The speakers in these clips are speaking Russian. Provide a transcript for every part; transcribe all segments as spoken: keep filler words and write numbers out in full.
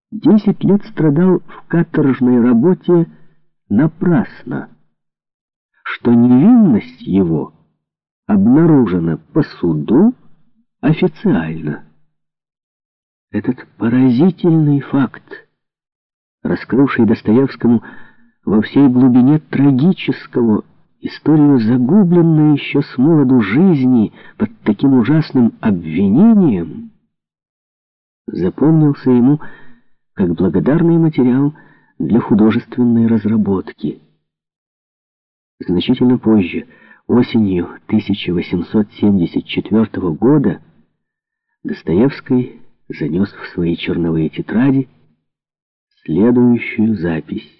Десять лет страдал в каторжной работе напрасно, что невинность его обнаружена по суду официально. Этот поразительный факт, раскрывший Достоевскому во всей глубине трагического историю загубленной еще с молоду жизни под таким ужасным обвинением, запомнился ему как благодарный материал для художественной разработки. Значительно позже, осенью тысяча восемьсот семьдесят четвёртого года, Достоевский занес в свои черновые тетради следующую запись.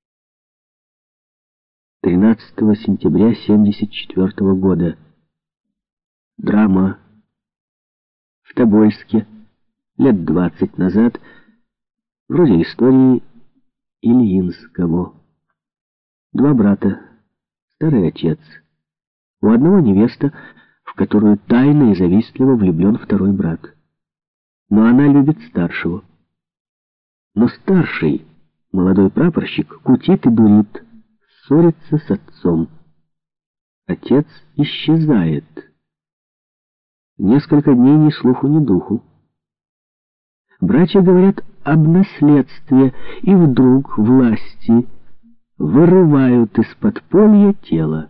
тринадцатого сентября семьдесят четвёртого года. Драма. В Тобольске. Лет двадцать назад. Вроде истории Ильинского. Два брата. Старый отец. У одного невеста, в которую тайно и завистливо влюблен второй брат. Но она любит старшего. Но старший, молодой прапорщик, кутит и дурит, ссорится с отцом. Отец исчезает. Несколько дней ни слуху, ни духу. Братья говорят об наследстве, и вдруг власти вырывают из подполья тело.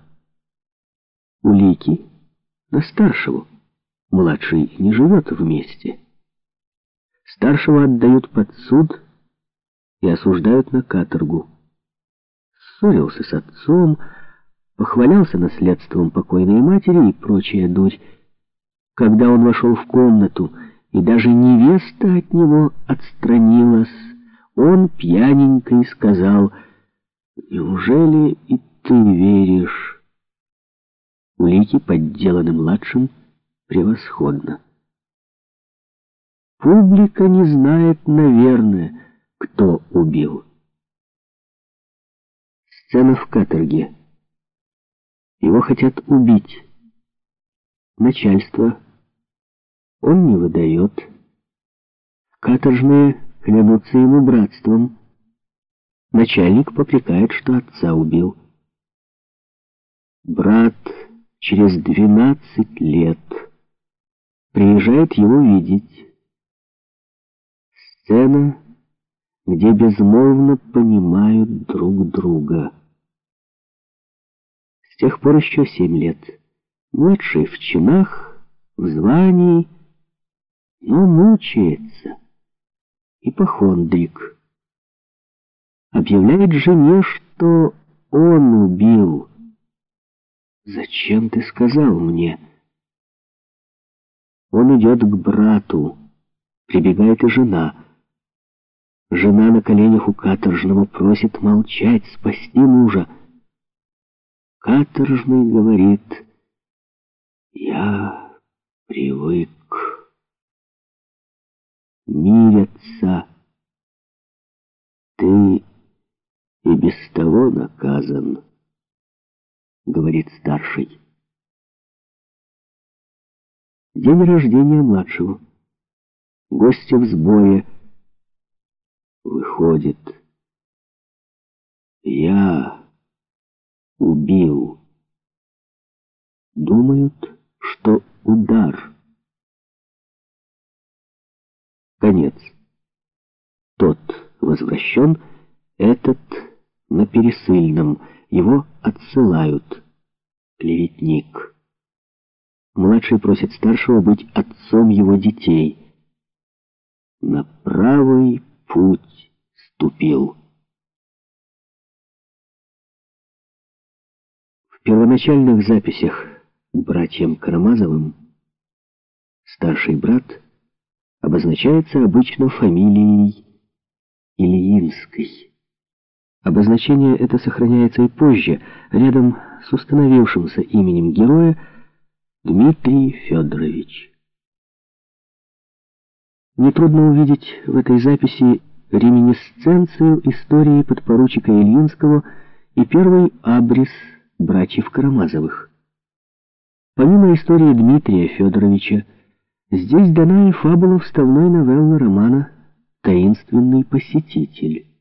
Улики на старшего. Младший не живет вместе. Старшего отдают под суд и осуждают на каторгу. Ссорился с отцом, похвалялся наследством покойной матери и прочая дурь. Когда он вошел в комнату, и даже невеста от него отстранилась, он пьяненько и сказал: «Неужели и ты веришь?» Улики подделаны младшим превосходно. Публика не знает, наверное, кто убил. Сцена в каторге. Его хотят убить. Начальство он не выдает. Каторжные клянутся ему братством. Начальник попрекает, что отца убил. Брат через двенадцать лет приезжает его видеть. Сцена, где безмолвно понимают друг друга. С тех пор еще семь лет. Младший в чинах, в звании, но мучается. Ипохондрик. Объявляет жене, что он убил. «Зачем ты сказал мне?» Он идет к брату. Прибегает и жена. Жена на коленях у каторжного просит молчать, спасти мужа. Каторжный говорит: «Я привык. Мирятся. Ты и без того наказан», — говорит старший. День рождения младшего. Гости в сборе. Выходит: «Я убил». Думают, что удар. Конец. Тот возвращен, этот на пересыльном. Его отсылают. Клеветник. Младший просит старшего быть отцом его детей. На правый путь ступил. В первоначальных записях к братьям Карамазовым старший брат обозначается обычно фамилией Ильинской. Обозначение это сохраняется и позже, рядом с установившимся именем героя Дмитрий Федорович. Нетрудно увидеть в этой записи реминисценцию истории подпоручика Ильинского и первый абрис братьев Карамазовых. Помимо истории Дмитрия Федоровича, здесь дана и фабула вставной новеллы романа таинственный посетитель.